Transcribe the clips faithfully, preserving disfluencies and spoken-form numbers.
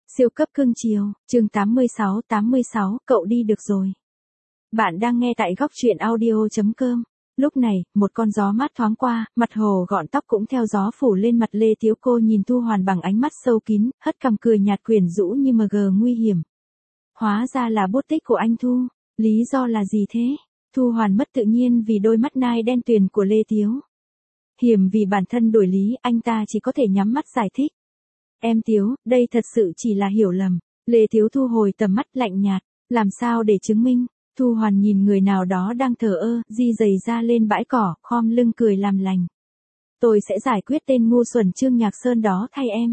Siêu cấp cưng chiều, chương tám mươi sáu tám mươi sáu, cậu đi được rồi. Bạn đang nghe tại góc truyện audio chấm com. Lúc này, một con gió mát thoáng qua, mặt hồ gọn tóc cũng theo gió phủ lên mặt Lê Tiếu. Cô nhìn Thu Hoàn bằng ánh mắt sâu kín, hất cằm cười nhạt quyến rũ như mờ gờ nguy hiểm. Hóa ra là bút tích của anh Thu, lý do là gì thế? Thu Hoàn mất tự nhiên vì đôi mắt nai đen tuyền của Lê Tiếu. Hiểm vì bản thân đổi lý, anh ta chỉ có thể nhắm mắt giải thích. Em Tiếu, đây thật sự chỉ là hiểu lầm. Lê Tiếu thu hồi tầm mắt lạnh nhạt, làm sao để chứng minh? Thu Hoàn nhìn người nào đó đang thờ ơ, di giày ra lên bãi cỏ, khom lưng cười làm lành. Tôi sẽ giải quyết tên ngu xuẩn Trương Nhạc Sơn đó thay em.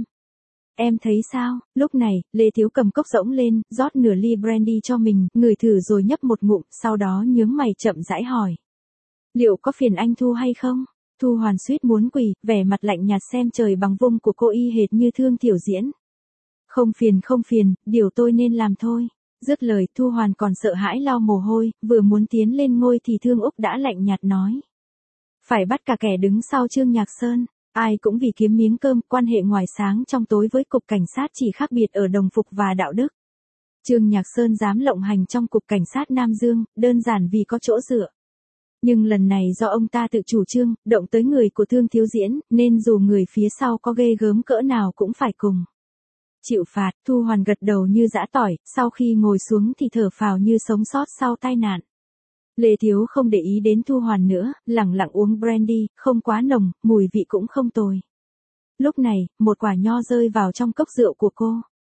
Em thấy sao? Lúc này, Lê Tiếu cầm cốc rỗng lên, rót nửa ly brandy cho mình, ngửi thử rồi nhấp một ngụm, sau đó nhướng mày chậm rãi hỏi. Liệu có phiền anh Thu hay không? Thu Hoàn suýt muốn quỳ, vẻ mặt lạnh nhạt xem trời bằng vung của cô y hệt như Thương Tiểu Diễn. Không phiền không phiền, điều tôi nên làm thôi. Dứt lời, Thu Hoàn còn sợ hãi lau mồ hôi, vừa muốn tiến lên ngôi thì Thương Úc đã lạnh nhạt nói. Phải bắt cả kẻ đứng sau Trương Nhạc Sơn, ai cũng vì kiếm miếng cơm, quan hệ ngoài sáng trong tối với cục cảnh sát chỉ khác biệt ở đồng phục và đạo đức. Trương Nhạc Sơn dám lộng hành trong cục cảnh sát Nam Dương, đơn giản vì có chỗ dựa. Nhưng lần này do ông ta tự chủ trương, động tới người của Thương Thiếu Diễn, nên dù người phía sau có ghê gớm cỡ nào cũng phải cùng chịu phạt. Thu Hoàn gật đầu như giã tỏi, sau khi ngồi xuống thì thở phào như sống sót sau tai nạn. Lê Thiếu không để ý đến Thu Hoàn nữa, lẳng lặng uống brandy, không quá nồng, mùi vị cũng không tồi. Lúc này, một quả nho rơi vào trong cốc rượu của cô.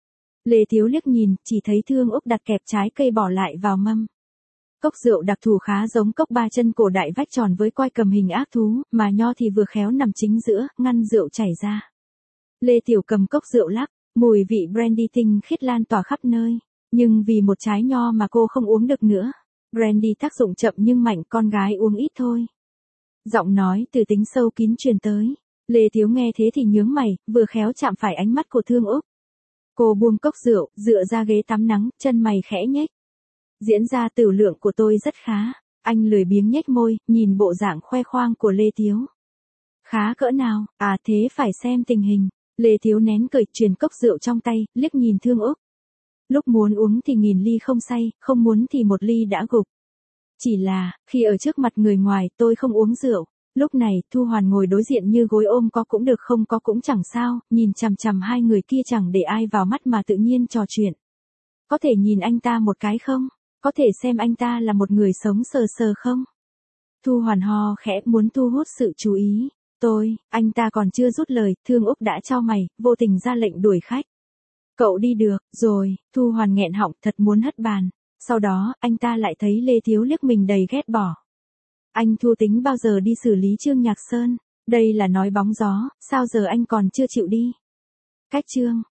Lê Thiếu liếc nhìn, chỉ thấy Thương Úc đặt kẹp trái cây bỏ lại vào mâm. Cốc rượu đặc thù khá giống cốc ba chân cổ đại vách tròn với quai cầm hình ác thú, mà nho thì vừa khéo nằm chính giữa, ngăn rượu chảy ra. Lê Tiểu cầm cốc rượu lắc, mùi vị brandy tinh khiết lan tỏa khắp nơi, nhưng vì một trái nho mà cô không uống được nữa. Brandy tác dụng chậm nhưng mạnh, con gái uống ít thôi. Giọng nói từ tính sâu kín truyền tới. Lê Thiếu nghe thế thì nhướng mày, vừa khéo chạm phải ánh mắt của Thương Úc. Cô buông cốc rượu, dựa ra ghế tắm nắng, chân mày khẽ nhếch. Diễn ra tử lượng của tôi rất khá. Anh lười biếng nhếch môi, nhìn bộ dạng khoe khoang của Lê Thiếu. Khá cỡ nào? À thế phải xem tình hình. Lê Thiếu nén cười, truyền cốc rượu trong tay, liếc nhìn Thương Úc. Lúc muốn uống thì nghìn ly không say, không muốn thì một ly đã gục. Chỉ là, khi ở trước mặt người ngoài tôi không uống rượu. Lúc này, Thu Hoàn ngồi đối diện như gối ôm, có cũng được không có cũng chẳng sao, nhìn chằm chằm hai người kia chẳng để ai vào mắt mà tự nhiên trò chuyện. Có thể nhìn anh ta một cái không? Có thể xem anh ta là một người sống sờ sờ không? Thu Hoàn ho khẽ, muốn thu hút sự chú ý. Tôi, anh ta còn chưa rút lời, Thương Úc đã chau mày, vô tình ra lệnh đuổi khách. Cậu đi được, rồi. Thu Hoàn nghẹn họng, thật muốn hất bàn. Sau đó, anh ta lại thấy Lê Thiếu liếc mình đầy ghét bỏ. Anh Thu tính bao giờ đi xử lý Trương Nhạc Sơn? Đây là nói bóng gió, sao giờ anh còn chưa chịu đi? Cách Trương